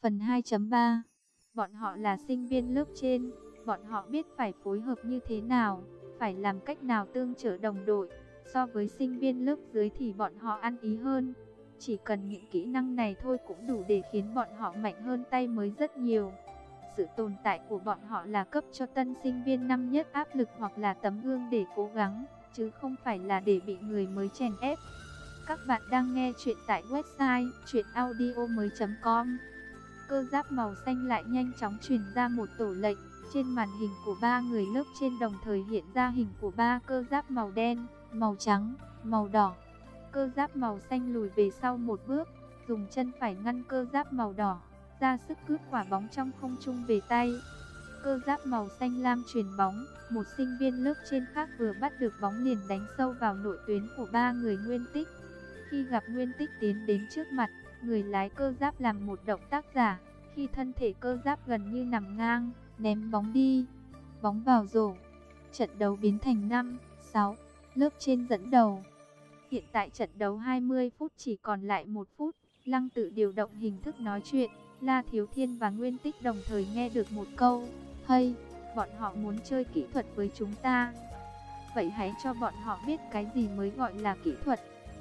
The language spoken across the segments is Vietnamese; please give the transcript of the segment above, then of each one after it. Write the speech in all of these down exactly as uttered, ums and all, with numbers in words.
Phần hai chấm ba. Bọn họ là sinh viên lớp trên, bọn họ biết phải phối hợp như thế nào, phải làm cách nào tương trợ đồng đội. So với sinh viên lớp dưới thì bọn họ ăn ý hơn. Chỉ cần những kỹ năng này thôi cũng đủ để khiến bọn họ mạnh hơn tay mới rất nhiều. Sự tồn tại của bọn họ là cấp cho tân sinh viên năm nhất áp lực hoặc là tấm gương để cố gắng, chứ không phải là để bị người mới chèn ép. Các bạn đang nghe chuyện tại website truyện audio mới chấm com. Cơ giáp màu xanh lại nhanh chóng truyền ra một tổ lệnh. Trên màn hình của ba người lớp trên đồng thời hiện ra hình của ba cơ giáp màu đen, màu trắng, màu đỏ. Cơ giáp màu xanh lùi về sau một bước, dùng chân phải ngăn cơ giáp màu đỏ, ra sức cướp quả bóng trong không trung về tay. Cơ giáp màu xanh lam truyền bóng, một sinh viên lớp trên khác vừa bắt được bóng liền đánh sâu vào nội tuyến của ba người Nguyên Tích. Khi gặp Nguyên Tích tiến đến trước mặt, người lái cơ giáp làm một động tác giả, khi thân thể cơ giáp gần như nằm ngang, ném bóng đi. Bóng vào rổ. Trận đấu biến thành năm sáu, lớp trên dẫn đầu. Hiện tại trận đấu hai mươi phút chỉ còn lại một phút, Lăng Tự điều động hình thức nói chuyện, La Thiếu Thiên và Nguyên Tích đồng thời nghe được một câu, "Hay, bọn họ muốn chơi kỹ thuật với chúng ta. Vậy hãy cho bọn họ biết cái gì mới gọi là kỹ thuật."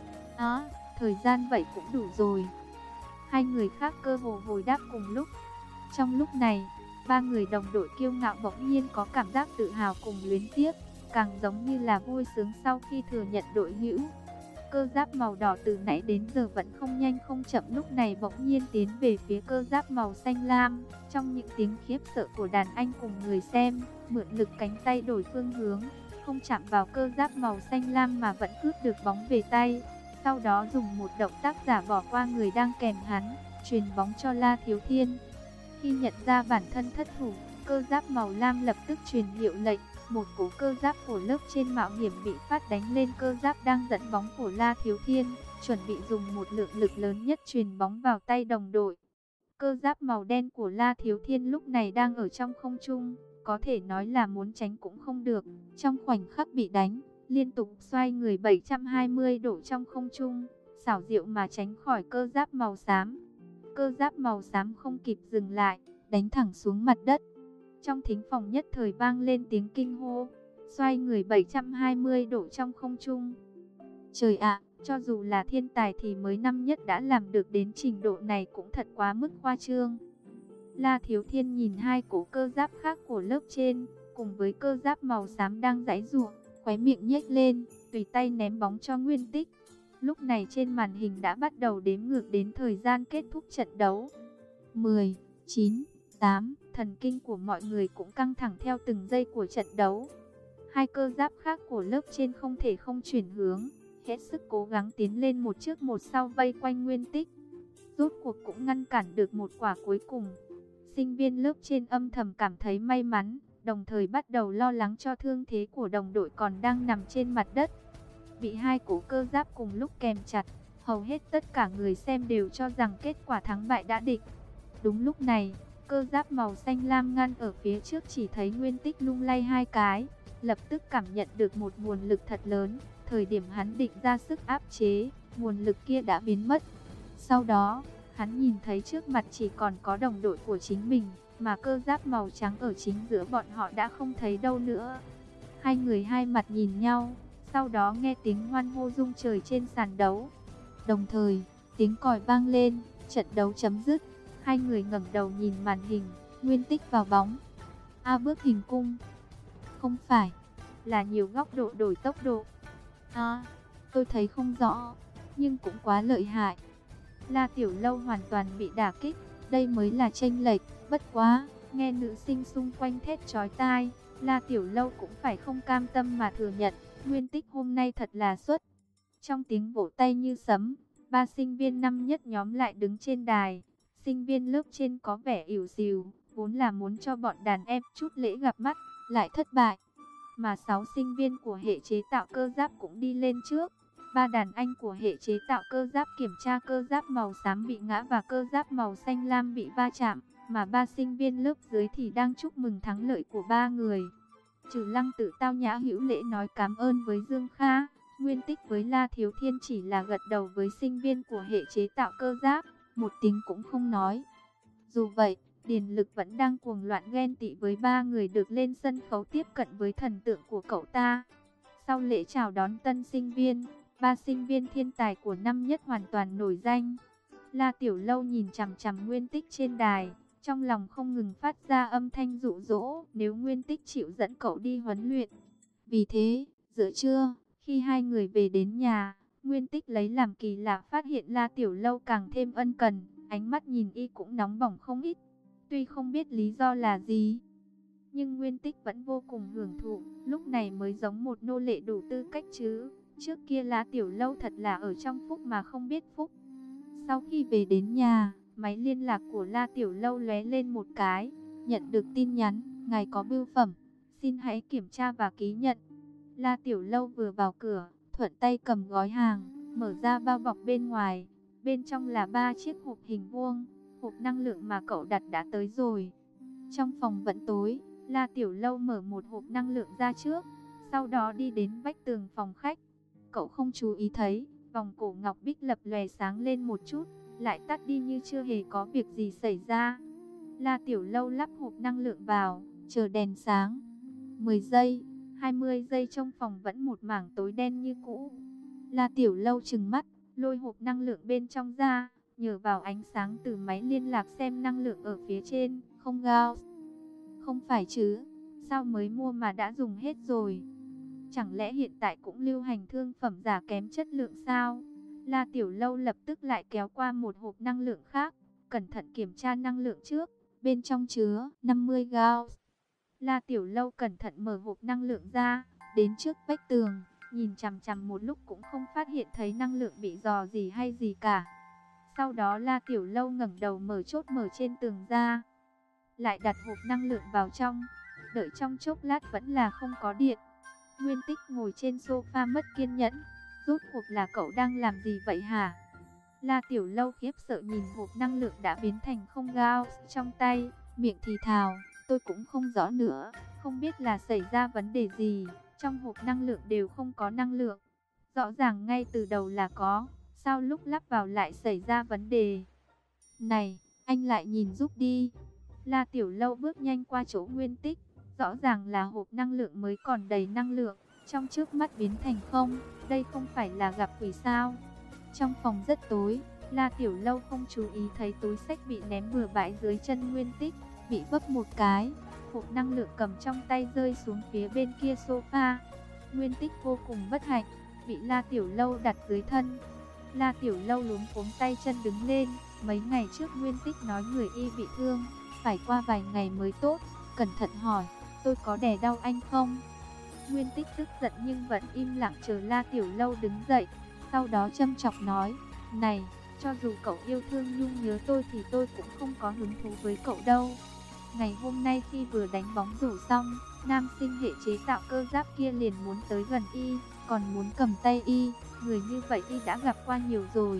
"Á, thời gian vậy cũng đủ rồi." Hai người khác cơ hồ hồi đáp cùng lúc. Trong lúc này, ba người đồng đội kiêu ngạo bỗng nhiên có cảm giác tự hào cùng luyến tiếc, càng giống như là vui sướng sau khi thừa nhận đội hữu. Cơ giáp màu đỏ từ nãy đến giờ vẫn không nhanh không chậm, lúc này bỗng nhiên tiến về phía cơ giáp màu xanh lam. Trong những tiếng khiếp sợ của đàn anh cùng người xem, mượn lực cánh tay đổi phương hướng, không chạm vào cơ giáp màu xanh lam mà vẫn cướp được bóng về tay. Sau đó dùng một động tác giả bỏ qua người đang kèm hắn, truyền bóng cho La Thiếu Thiên. Khi nhận ra bản thân thất thủ, cơ giáp màu lam lập tức truyền hiệu lệnh. Một cú cơ giáp của lớp trên mạo hiểm bị phát đánh lên cơ giáp đang dẫn bóng của La Thiếu Thiên, chuẩn bị dùng một lượng lực lớn nhất truyền bóng vào tay đồng đội. Cơ giáp màu đen của La Thiếu Thiên lúc này đang ở trong không trung, có thể nói là muốn tránh cũng không được. Trong khoảnh khắc bị đánh, liên tục xoay người bảy trăm hai mươi độ trong không trung, xảo diệu mà tránh khỏi cơ giáp màu xám. Cơ giáp màu xám không kịp dừng lại, đánh thẳng xuống mặt đất. Trong thính phòng nhất thời vang lên tiếng kinh hô, xoay người bảy trăm hai mươi độ trong không trung. Trời ạ, cho dù là thiên tài thì mới năm nhất đã làm được đến trình độ này cũng thật quá mức khoa trương. La Thiếu Thiên nhìn hai cỗ cơ giáp khác của lớp trên, cùng với cơ giáp màu xám đang giãy giụa, khóe miệng nhếch lên, tùy tay ném bóng cho Nguyên Tích. Lúc này trên màn hình đã bắt đầu đếm ngược đến thời gian kết thúc trận đấu. mười, chín, tám, thần kinh của mọi người cũng căng thẳng theo từng giây của trận đấu. Hai cơ giáp khác của lớp trên không thể không chuyển hướng, hết sức cố gắng tiến lên một trước một sau vây quanh Nguyên Tích. Rốt cuộc cũng ngăn cản được một quả cuối cùng. Sinh viên lớp trên âm thầm cảm thấy may mắn, đồng thời bắt đầu lo lắng cho thương thế của đồng đội còn đang nằm trên mặt đất. Bị hai cỗ cơ giáp cùng lúc kèm chặt, hầu hết tất cả người xem đều cho rằng kết quả thắng bại đã định. Đúng lúc này, cơ giáp màu xanh lam ngăn ở phía trước chỉ thấy Nguyên Tích lung lay hai cái, lập tức cảm nhận được một nguồn lực thật lớn. Thời điểm hắn định ra sức áp chế, nguồn lực kia đã biến mất. Sau đó, hắn nhìn thấy trước mặt chỉ còn có đồng đội của chính mình, mà cơ giáp màu trắng ở chính giữa bọn họ đã không thấy đâu nữa. Hai người hai mặt nhìn nhau, sau đó nghe tiếng hoan hô rung trời trên sàn đấu. Đồng thời, tiếng còi vang lên, trận đấu chấm dứt. Hai người ngẩng đầu nhìn màn hình, Nguyên Tích vào bóng. A bước hình cung. Không phải, là nhiều góc độ đổi tốc độ. À, tôi thấy không rõ, nhưng cũng quá lợi hại. La Tiểu Lâu hoàn toàn bị đả kích, đây mới là chênh lệch, bất quá, nghe nữ sinh xung quanh thét chói tai, La Tiểu Lâu cũng phải không cam tâm mà thừa nhận, Nguyên Tích hôm nay thật là xuất. Trong tiếng vỗ tay như sấm, ba sinh viên năm nhất nhóm lại đứng trên đài. Sinh viên lớp trên có vẻ ỉu xìu, vốn là muốn cho bọn đàn em chút lễ gặp mắt, lại thất bại. Mà sáu sinh viên của hệ chế tạo cơ giáp cũng đi lên trước. Ba đàn anh của hệ chế tạo cơ giáp kiểm tra cơ giáp màu xám bị ngã và cơ giáp màu xanh lam bị va chạm. Mà ba sinh viên lớp dưới thì đang chúc mừng thắng lợi của ba người. Trừ Lăng Tự tao nhã hữu lễ nói cảm ơn với Dương Kha, Nguyên Tích với La Thiếu Thiên chỉ là gật đầu với sinh viên của hệ chế tạo cơ giáp, một tiếng cũng không nói. Dù vậy, Điền Lực vẫn đang cuồng loạn ghen tị với ba người được lên sân khấu tiếp cận với thần tượng của cậu ta. Sau lễ chào đón tân sinh viên, ba sinh viên thiên tài của năm nhất hoàn toàn nổi danh. La Tiểu Lâu nhìn chằm chằm Nguyên Tích trên đài, trong lòng không ngừng phát ra âm thanh dụ dỗ nếu Nguyên Tích chịu dẫn cậu đi huấn luyện. Vì thế, giữa trưa, khi hai người về đến nhà, Nguyên Tích lấy làm kỳ lạ phát hiện La Tiểu Lâu càng thêm ân cần, ánh mắt nhìn y cũng nóng bỏng không ít. Tuy không biết lý do là gì, nhưng Nguyên Tích vẫn vô cùng hưởng thụ, lúc này mới giống một nô lệ đủ tư cách chứ. Trước kia La Tiểu Lâu thật là ở trong phúc mà không biết phúc. Sau khi về đến nhà, máy liên lạc của La Tiểu Lâu lóe lên một cái, nhận được tin nhắn, ngài có bưu phẩm, xin hãy kiểm tra và ký nhận. La Tiểu Lâu vừa vào cửa, thuận tay cầm gói hàng, mở ra bao bọc bên ngoài, bên trong là ba chiếc hộp hình vuông, hộp năng lượng mà cậu đặt đã tới rồi. Trong phòng vẫn tối, La Tiểu Lâu mở một hộp năng lượng ra trước, sau đó đi đến vách tường phòng khách. Cậu không chú ý thấy, vòng cổ ngọc bích lập lòe sáng lên một chút, lại tắt đi như chưa hề có việc gì xảy ra. La Tiểu Lâu lắp hộp năng lượng vào, chờ đèn sáng. mười giây, hai mươi giây trong phòng vẫn một mảng tối đen như cũ. La Tiểu Lâu trừng mắt, lôi hộp năng lượng bên trong ra, nhờ vào ánh sáng từ máy liên lạc xem năng lượng ở phía trên, không gao. Không phải chứ, sao mới mua mà đã dùng hết rồi? Chẳng lẽ hiện tại cũng lưu hành thương phẩm giả kém chất lượng sao? La Tiểu Lâu lập tức lại kéo qua một hộp năng lượng khác, cẩn thận kiểm tra năng lượng trước, bên trong chứa năm mươi gao. La Tiểu Lâu cẩn thận mở hộp năng lượng ra, đến trước vách tường, nhìn chằm chằm một lúc cũng không phát hiện thấy năng lượng bị dò gì hay gì cả. Sau đó La Tiểu Lâu ngẩng đầu mở chốt mở trên tường ra, lại đặt hộp năng lượng vào trong, đợi trong chốc lát vẫn là không có điện. Nguyên Tích ngồi trên sofa mất kiên nhẫn, rốt cuộc là cậu đang làm gì vậy hả? La Tiểu Lâu khiếp sợ nhìn hộp năng lượng đã biến thành không gao trong tay, miệng thì thào, tôi cũng không rõ nữa, không biết là xảy ra vấn đề gì, trong hộp năng lượng đều không có năng lượng. Rõ ràng ngay từ đầu là có, sao lúc lắp vào lại xảy ra vấn đề? Này, anh lại nhìn giúp đi. La Tiểu Lâu bước nhanh qua chỗ Nguyên Tích, rõ ràng là hộp năng lượng mới còn đầy năng lượng, trong trước mắt biến thành không, đây không phải là gặp quỷ sao? Trong phòng rất tối, La Tiểu Lâu không chú ý thấy túi xách bị ném bừa bãi dưới chân Nguyên Tích, bị vấp một cái, hộp năng lượng cầm trong tay rơi xuống phía bên kia sofa. Nguyên Tích vô cùng bất hạnh, bị La Tiểu Lâu đặt dưới thân. La Tiểu Lâu luống cuống tay chân đứng lên, mấy ngày trước Nguyên Tích nói người y bị thương, phải qua vài ngày mới tốt, cẩn thận hỏi, tôi có đè đau anh không? Nguyên Tích tức giận nhưng vẫn im lặng chờ La Tiểu Lâu đứng dậy, sau đó châm chọc nói, này, cho dù cậu yêu thương nhung nhớ tôi thì tôi cũng không có hứng thú với cậu đâu. Ngày hôm nay khi vừa đánh bóng rổ xong, nam sinh hệ chế tạo cơ giáp kia liền muốn tới gần y, còn muốn cầm tay y, người như vậy y đã gặp qua nhiều rồi,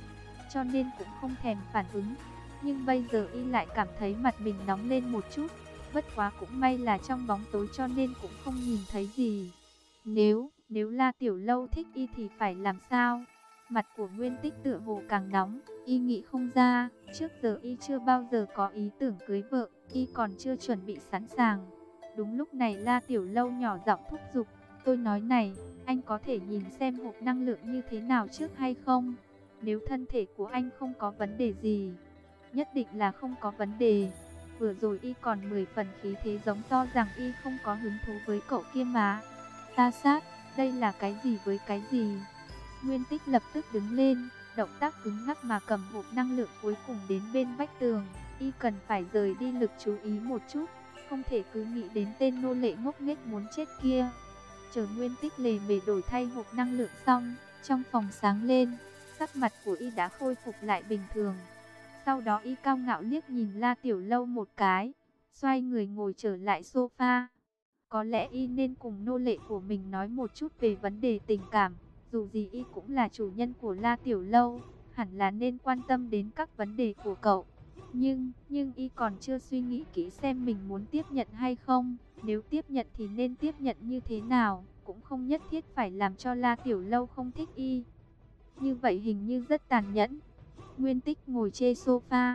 cho nên cũng không thèm phản ứng. Nhưng bây giờ y lại cảm thấy mặt mình nóng lên một chút, bất quá cũng may là trong bóng tối cho nên cũng không nhìn thấy gì. Nếu, nếu La Tiểu Lâu thích y thì phải làm sao? Mặt của Nguyên Tích tựa hồ càng nóng, y nghĩ không ra, trước giờ y chưa bao giờ có ý tưởng cưới vợ, y còn chưa chuẩn bị sẵn sàng. Đúng lúc này La Tiểu Lâu nhỏ giọng thúc giục, tôi nói này, anh có thể nhìn xem hộp năng lượng như thế nào trước hay không? Nếu thân thể của anh không có vấn đề gì, nhất định là không có vấn đề. Vừa rồi y còn mười phần khí thế giống to rằng y không có hứng thú với cậu kia mà. Ta sát, đây là cái gì với cái gì? Nguyên Tích lập tức đứng lên, động tác cứng ngắc mà cầm hộp năng lượng cuối cùng đến bên vách tường. Y cần phải rời đi lực chú ý một chút, không thể cứ nghĩ đến tên nô lệ ngốc nghếch muốn chết kia. Chờ Nguyên Tích lề mề đổi thay hộp năng lượng xong, trong phòng sáng lên, sắc mặt của y đã khôi phục lại bình thường. Sau đó y cao ngạo liếc nhìn La Tiểu Lâu một cái, xoay người ngồi trở lại sofa. Có lẽ y nên cùng nô lệ của mình nói một chút về vấn đề tình cảm, dù gì y cũng là chủ nhân của La Tiểu Lâu, hẳn là nên quan tâm đến các vấn đề của cậu. Nhưng, nhưng y còn chưa suy nghĩ kỹ xem mình muốn tiếp nhận hay không, nếu tiếp nhận thì nên tiếp nhận như thế nào, cũng không nhất thiết phải làm cho La Tiểu Lâu không thích y. Như vậy hình như rất tàn nhẫn. Nguyên Tích ngồi trên sofa,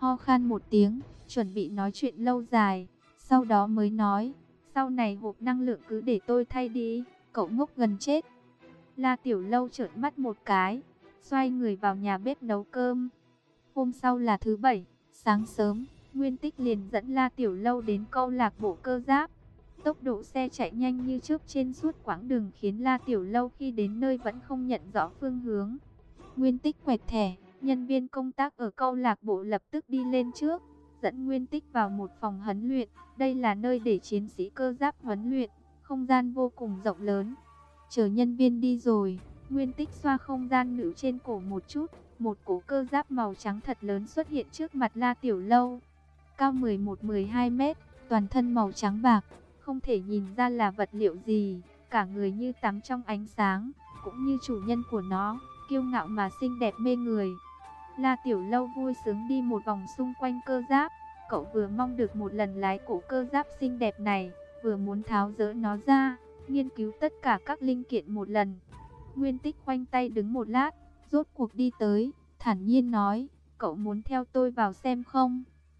ho khan một tiếng, chuẩn bị nói chuyện lâu dài, sau đó mới nói, sau này hộp năng lượng cứ để tôi thay đi, cậu ngốc gần chết. La Tiểu Lâu trợn mắt một cái, xoay người vào nhà bếp nấu cơm. Hôm sau là thứ bảy, sáng sớm, Nguyên Tích liền dẫn La Tiểu Lâu đến câu lạc bộ cơ giáp. Tốc độ xe chạy nhanh như chớp trên suốt quãng đường khiến La Tiểu Lâu khi đến nơi vẫn không nhận rõ phương hướng. Nguyên Tích quẹt thẻ, nhân viên công tác ở câu lạc bộ lập tức đi lên trước, dẫn Nguyên Tích vào một phòng huấn luyện. Đây là nơi để chiến sĩ cơ giáp huấn luyện, không gian vô cùng rộng lớn. Chờ nhân viên đi rồi, Nguyên Tích xoa không gian nữ trên cổ một chút, một cỗ cơ giáp màu trắng thật lớn xuất hiện trước mặt La Tiểu Lâu. Cao mười một mười hai mét, toàn thân màu trắng bạc, không thể nhìn ra là vật liệu gì, cả người như tắm trong ánh sáng, cũng như chủ nhân của nó, kiêu ngạo mà xinh đẹp mê người. La Tiểu Lâu vui sướng đi một vòng xung quanh cơ giáp, cậu vừa mong được một lần lái cỗ cơ giáp xinh đẹp này, vừa muốn tháo dỡ nó ra, nghiên cứu tất cả các linh kiện một lần. Nguyên Tích khoanh tay đứng một lát, rốt cuộc đi tới, thản nhiên nói, cậu muốn theo tôi vào xem không?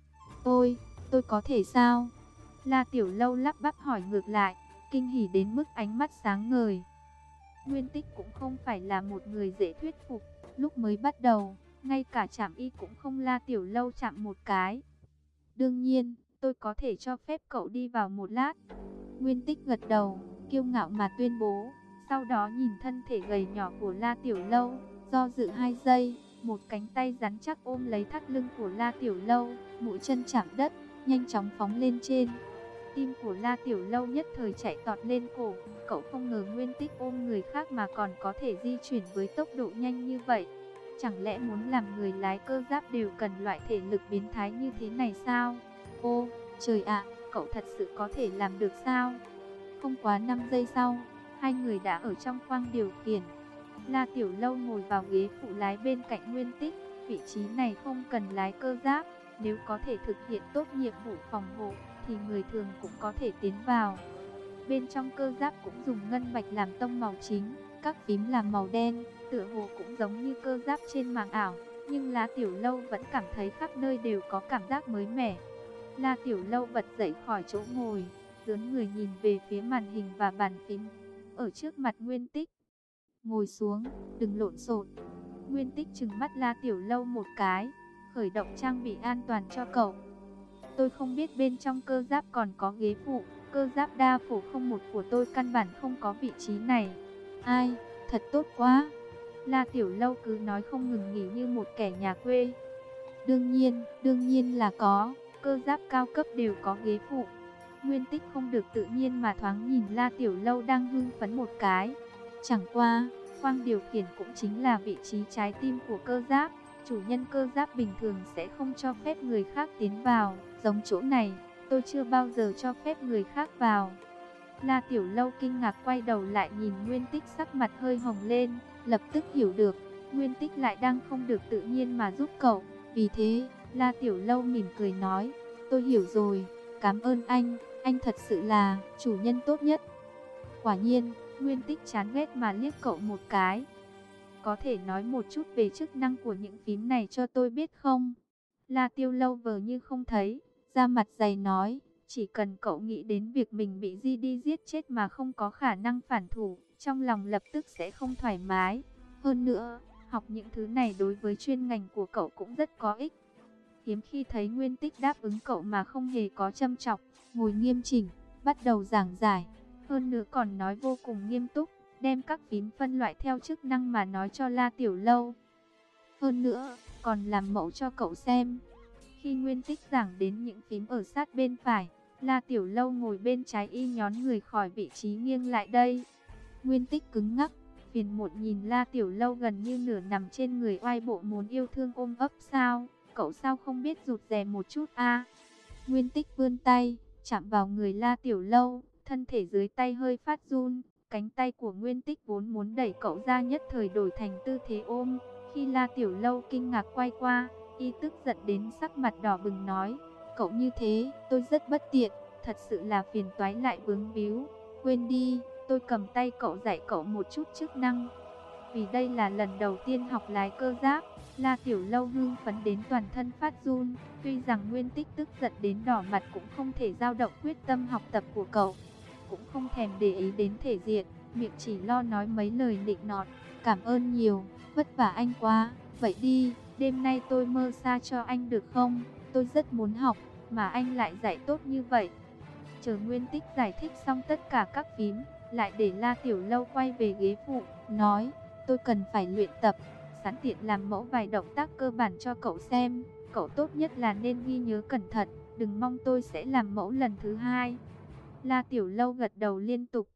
Tôi, tôi có thể sao? La Tiểu Lâu lắp bắp hỏi ngược lại, kinh hỉ đến mức ánh mắt sáng ngời. Nguyên Tích cũng không phải là một người dễ thuyết phục, lúc mới bắt đầu, ngay cả chạm y cũng không La Tiểu Lâu chạm một cái. Đương nhiên, tôi có thể cho phép cậu đi vào một lát. Nguyên Tích gật đầu, kiêu ngạo mà tuyên bố, sau đó nhìn thân thể gầy nhỏ của La Tiểu Lâu, do dự hai giây, một cánh tay rắn chắc ôm lấy thắt lưng của La Tiểu Lâu, mũi chân chạm đất, nhanh chóng phóng lên trên. Tim của La Tiểu Lâu nhất thời chạy tọt lên cổ, cậu không ngờ Nguyên Tích ôm người khác mà còn có thể di chuyển với tốc độ nhanh như vậy. Chẳng lẽ muốn làm người lái cơ giáp đều cần loại thể lực biến thái như thế này sao? Ô, trời ạ, cậu thật sự có thể làm được sao? Không quá năm giây sau, hai người đã ở trong khoang điều khiển. La Tiểu Lâu ngồi vào ghế phụ lái bên cạnh Nguyên Tích, vị trí này không cần lái cơ giáp, nếu có thể thực hiện tốt nhiệm vụ phòng hộ, thì người thường cũng có thể tiến vào. Bên trong cơ giáp cũng dùng ngân bạch làm tông màu chính, các phím làm màu đen, tựa hồ cũng giống như cơ giáp trên màng ảo, nhưng La Tiểu Lâu vẫn cảm thấy khắp nơi đều có cảm giác mới mẻ. La Tiểu Lâu bật dậy khỏi chỗ ngồi, dướn người nhìn về phía màn hình và bàn phím ở trước mặt Nguyên Tích. Ngồi xuống, đừng lộn xộn. Nguyên Tích trừng mắt La Tiểu Lâu một cái, khởi động trang bị an toàn cho cậu. Tôi không biết bên trong cơ giáp còn có ghế phụ, cơ giáp đa phổ không một của tôi căn bản không có vị trí này. Ai, thật tốt quá. La Tiểu Lâu cứ nói không ngừng nghỉ như một kẻ nhà quê. Đương nhiên, đương nhiên là có, cơ giáp cao cấp đều có ghế phụ. Nguyên Tích không được tự nhiên mà thoáng nhìn La Tiểu Lâu đang hưng phấn một cái. Chẳng qua, khoang điều khiển cũng chính là vị trí trái tim của cơ giáp. Chủ nhân cơ giáp bình thường sẽ không cho phép người khác tiến vào. Giống chỗ này, tôi chưa bao giờ cho phép người khác vào. La Tiểu Lâu kinh ngạc quay đầu lại nhìn Nguyên Tích, sắc mặt hơi hồng lên, lập tức hiểu được, Nguyên Tích lại đang không được tự nhiên mà giúp cậu. Vì thế, La Tiểu Lâu mỉm cười nói, tôi hiểu rồi, cảm ơn anh, anh thật sự là chủ nhân tốt nhất. Quả nhiên, Nguyên Tích chán ghét mà liếc cậu một cái. Có thể nói một chút về chức năng của những phím này cho tôi biết không? La Tiểu Lâu vờ như không thấy, ra mặt dày nói, chỉ cần cậu nghĩ đến việc mình bị Di đi giết chết mà không có khả năng phản thủ, trong lòng lập tức sẽ không thoải mái. Hơn nữa, học những thứ này đối với chuyên ngành của cậu cũng rất có ích. Hiếm khi thấy Nguyên Tích đáp ứng cậu mà không hề có châm chọc, ngồi nghiêm chỉnh, bắt đầu giảng giải. Hơn nữa còn nói vô cùng nghiêm túc, đem các phím phân loại theo chức năng mà nói cho La Tiểu Lâu. Hơn nữa, còn làm mẫu cho cậu xem. Khi Nguyên Tích giảng đến những phím ở sát bên phải, La Tiểu Lâu ngồi bên trái y nhón người khỏi vị trí nghiêng lại đây. Nguyên Tích cứng ngắc, phiền muộn nhìn La Tiểu Lâu gần như nửa nằm trên người, oai bộ muốn yêu thương ôm ấp sao, cậu sao không biết rụt rè một chút a? Nguyên Tích vươn tay, chạm vào người La Tiểu Lâu, thân thể dưới tay hơi phát run, cánh tay của Nguyên Tích vốn muốn đẩy cậu ra nhất thời đổi thành tư thế ôm. Khi La Tiểu Lâu kinh ngạc quay qua, y tức giận đến sắc mặt đỏ bừng nói, cậu như thế, tôi rất bất tiện, thật sự là phiền toái lại vướng víu. Quên đi, tôi cầm tay cậu dạy cậu một chút chức năng. Vì đây là lần đầu tiên học lái cơ giáp, La Tiểu Lâu hưng phấn đến toàn thân phát run. Tuy rằng Nguyên Tích tức giận đến đỏ mặt cũng không thể dao động quyết tâm học tập của cậu. Cũng không thèm để ý đến thể diện, miệng chỉ lo nói mấy lời nịnh nọt. Cảm ơn nhiều, vất vả anh quá. Vậy đi, đêm nay tôi mơ xa cho anh được không? Tôi rất muốn học, mà anh lại dạy tốt như vậy. Chờ Nguyên Tích giải thích xong tất cả các phím, lại để La Tiểu Lâu quay về ghế phụ, nói, tôi cần phải luyện tập, sẵn tiện làm mẫu vài động tác cơ bản cho cậu xem. Cậu tốt nhất là nên ghi nhớ cẩn thận, đừng mong tôi sẽ làm mẫu lần thứ hai. La Tiểu Lâu gật đầu liên tục,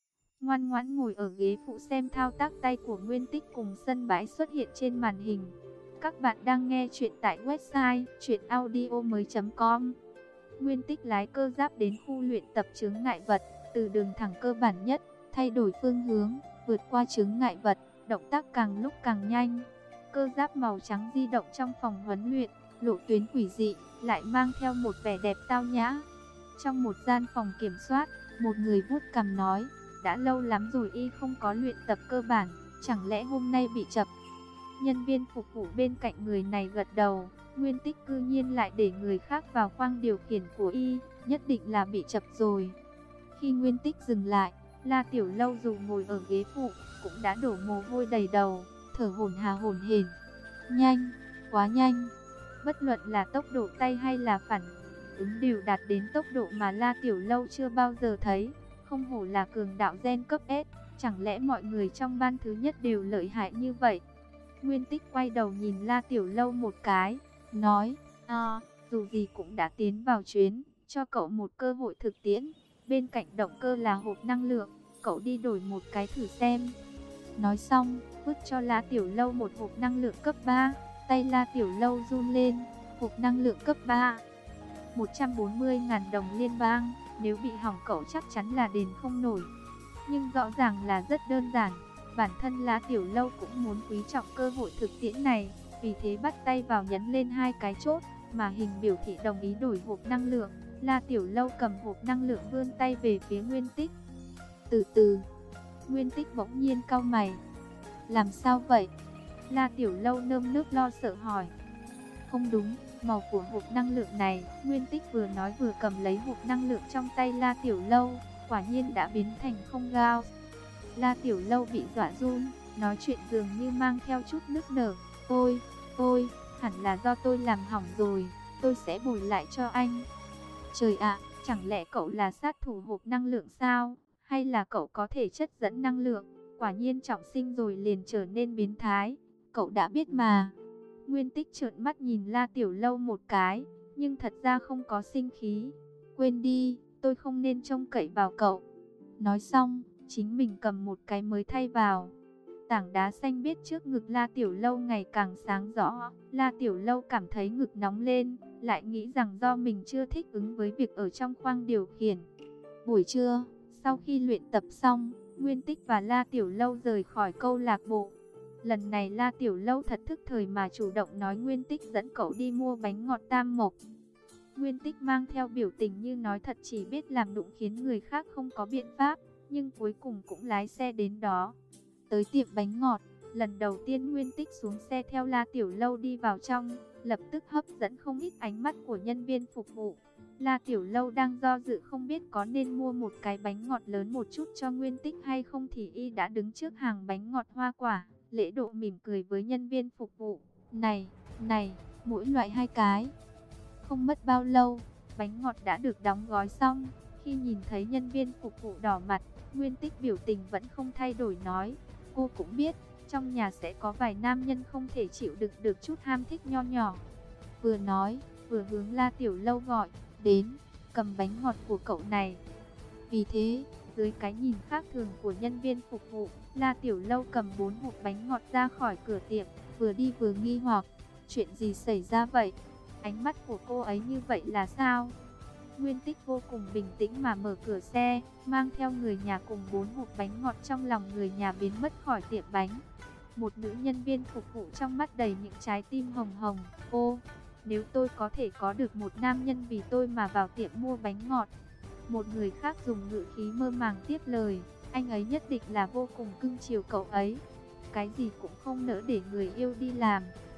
ngoan ngoãn ngồi ở ghế phụ xem thao tác tay của Nguyên Tích cùng sân bãi xuất hiện trên màn hình. Các bạn đang nghe chuyện tại website truyện audio mới chấm com. Nguyên Tích lái cơ giáp đến khu luyện tập chướng ngại vật, từ đường thẳng cơ bản nhất, thay đổi phương hướng, vượt qua chướng ngại vật, động tác càng lúc càng nhanh. Cơ giáp màu trắng di động trong phòng huấn luyện, lộ tuyến quỷ dị, lại mang theo một vẻ đẹp tao nhã. Trong một gian phòng kiểm soát, một người vuốt cằm nói, đã lâu lắm rồi y không có luyện tập cơ bản, chẳng lẽ hôm nay bị chập? Nhân viên phục vụ bên cạnh người này gật đầu, Nguyên Tích cư nhiên lại để người khác vào khoang điều khiển của y, nhất định là bị chập rồi. Khi Nguyên Tích dừng lại, La Tiểu Lâu dù ngồi ở ghế phụ, cũng đã đổ mồ hôi đầy đầu, thở hổn hà hổn hển. Nhanh, quá nhanh. Bất luận là tốc độ tay hay là phản ứng đều đạt đến tốc độ mà La Tiểu Lâu chưa bao giờ thấy. Không hổ là cường đạo gen cấp S, chẳng lẽ mọi người trong ban thứ nhất đều lợi hại như vậy? Nguyên Tích quay đầu nhìn La Tiểu Lâu một cái, nói, à, dù gì cũng đã tiến vào chuyến, cho cậu một cơ hội thực tiễn. Bên cạnh động cơ là hộp năng lượng, cậu đi đổi một cái thử xem. Nói xong, vứt cho La Tiểu Lâu một hộp năng lượng cấp ba, tay La Tiểu Lâu run lên, hộp năng lượng cấp ba. một trăm bốn mươi nghìn đồng liên bang, nếu bị hỏng cậu chắc chắn là đền không nổi. Nhưng rõ ràng là rất đơn giản, bản thân La Tiểu Lâu cũng muốn quý trọng cơ hội thực tiễn này, vì thế bắt tay vào nhấn lên hai cái chốt, mà hình biểu thị đồng ý đổi hộp năng lượng. La Tiểu Lâu cầm hộp năng lượng vươn tay về phía Nguyên Tích. Từ từ, Nguyên Tích bỗng nhiên cau mày. Làm sao vậy? La Tiểu Lâu nơm nớp lo sợ hỏi. Không đúng, màu của hộp năng lượng này. Nguyên Tích vừa nói vừa cầm lấy hộp năng lượng trong tay La Tiểu Lâu, quả nhiên đã biến thành không gao. La Tiểu Lâu bị dọa run, nói chuyện dường như mang theo chút nức nở. Ôi, ôi, hẳn là do tôi làm hỏng rồi, tôi sẽ bồi lại cho anh. Trời ạ, chẳng lẽ cậu là sát thủ hộp năng lượng sao? Hay là cậu có thể chất dẫn năng lượng? Quả nhiên trọng sinh rồi liền trở nên biến thái. Cậu đã biết mà. Nguyên Tích trợn mắt nhìn La Tiểu Lâu một cái, nhưng thật ra không có sinh khí. Quên đi, tôi không nên trông cậy vào cậu. Nói xong, chính mình cầm một cái mới thay vào. Tảng đá xanh biếc trước ngực La Tiểu Lâu ngày càng sáng rõ. La Tiểu Lâu cảm thấy ngực nóng lên, lại nghĩ rằng do mình chưa thích ứng với việc ở trong khoang điều khiển. Buổi trưa, sau khi luyện tập xong, Nguyên Tích và La Tiểu Lâu rời khỏi câu lạc bộ. Lần này La Tiểu Lâu thật thức thời mà chủ động nói Nguyên Tích dẫn cậu đi mua bánh ngọt Tam Mộc. Nguyên Tích mang theo biểu tình như nói thật chỉ biết làm đụng khiến người khác không có biện pháp, nhưng cuối cùng cũng lái xe đến đó. Tới tiệm bánh ngọt, lần đầu tiên Nguyên Tích xuống xe theo La Tiểu Lâu đi vào trong, lập tức hấp dẫn không ít ánh mắt của nhân viên phục vụ. La Tiểu Lâu đang do dự không biết có nên mua một cái bánh ngọt lớn một chút cho Nguyên Tích hay không thì y đã đứng trước hàng bánh ngọt hoa quả, lễ độ mỉm cười với nhân viên phục vụ. Này, này, mỗi loại hai cái. Không mất bao lâu, bánh ngọt đã được đóng gói xong. Khi nhìn thấy nhân viên phục vụ đỏ mặt, Nguyên Tích biểu tình vẫn không thay đổi nói, cô cũng biết, trong nhà sẽ có vài nam nhân không thể chịu đựng được chút ham thích nho nhỏ. Vừa nói, vừa hướng La Tiểu Lâu gọi, đến, cầm bánh ngọt của cậu này. Vì thế, dưới cái nhìn khác thường của nhân viên phục vụ, La Tiểu Lâu cầm bốn hộp bánh ngọt ra khỏi cửa tiệm, vừa đi vừa nghi hoặc, chuyện gì xảy ra vậy? Ánh mắt của cô ấy như vậy là sao? Nguyên Tích vô cùng bình tĩnh mà mở cửa xe, mang theo người nhà cùng bốn hộp bánh ngọt trong lòng người nhà biến mất khỏi tiệm bánh. Một nữ nhân viên phục vụ trong mắt đầy những trái tim hồng hồng. Ô, nếu tôi có thể có được một nam nhân vì tôi mà vào tiệm mua bánh ngọt. Một người khác dùng ngữ khí mơ màng tiếp lời, anh ấy nhất định là vô cùng cưng chiều cậu ấy. Cái gì cũng không nỡ để người yêu đi làm.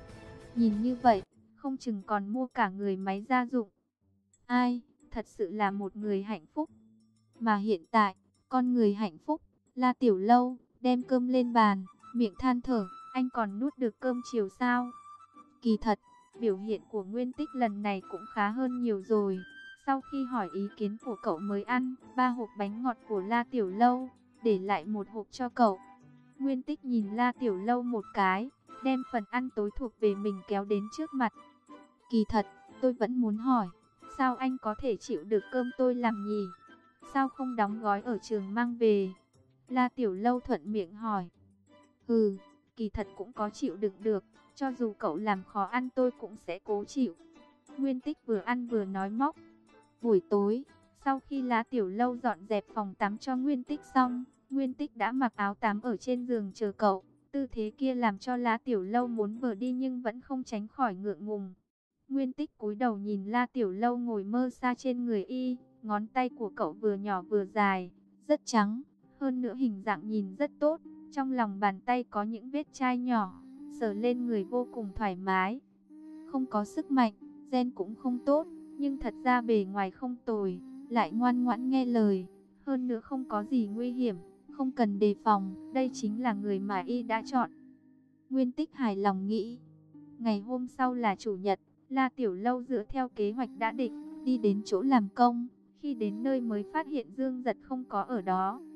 Nhìn như vậy, không chừng còn mua cả người máy gia dụng. Ai, thật sự là một người hạnh phúc. Mà hiện tại, con người hạnh phúc, La Tiểu Lâu, đem cơm lên bàn, miệng than thở, anh còn nuốt được cơm chiều sao? Kỳ thật, biểu hiện của Nguyên Tích lần này cũng khá hơn nhiều rồi. Sau khi hỏi ý kiến của cậu mới ăn ba hộp bánh ngọt của La Tiểu Lâu, để lại một hộp cho cậu. Nguyên Tích nhìn La Tiểu Lâu một cái, đem phần ăn tối thuộc về mình kéo đến trước mặt. Kỳ thật, tôi vẫn muốn hỏi, sao anh có thể chịu được cơm tôi làm nhỉ? Sao không đóng gói ở trường mang về? La Tiểu Lâu thuận miệng hỏi. Hừ, kỳ thật cũng có chịu đựng được, cho dù cậu làm khó ăn tôi cũng sẽ cố chịu. Nguyên Tích vừa ăn vừa nói móc. Buổi tối, sau khi La Tiểu Lâu dọn dẹp phòng tắm cho Nguyên Tích xong, Nguyên Tích đã mặc áo tắm ở trên giường chờ cậu. Tư thế kia làm cho La Tiểu Lâu muốn vờ đi nhưng vẫn không tránh khỏi ngượng ngùng. Nguyên Tích cúi đầu nhìn La Tiểu Lâu ngồi mơ sa trên người y, ngón tay của cậu vừa nhỏ vừa dài, rất trắng, hơn nữa hình dạng nhìn rất tốt. Trong lòng bàn tay có những vết chai nhỏ, sờ lên người vô cùng thoải mái. Không có sức mạnh, gen cũng không tốt, nhưng thật ra bề ngoài không tồi, lại ngoan ngoãn nghe lời, hơn nữa không có gì nguy hiểm, không cần đề phòng, đây chính là người mà y đã chọn. Nguyên Tích hài lòng nghĩ. Ngày hôm sau là chủ nhật, La Tiểu Lâu dựa theo kế hoạch đã định, đi đến chỗ làm công. Khi đến nơi mới phát hiện Dương Giật không có ở đó.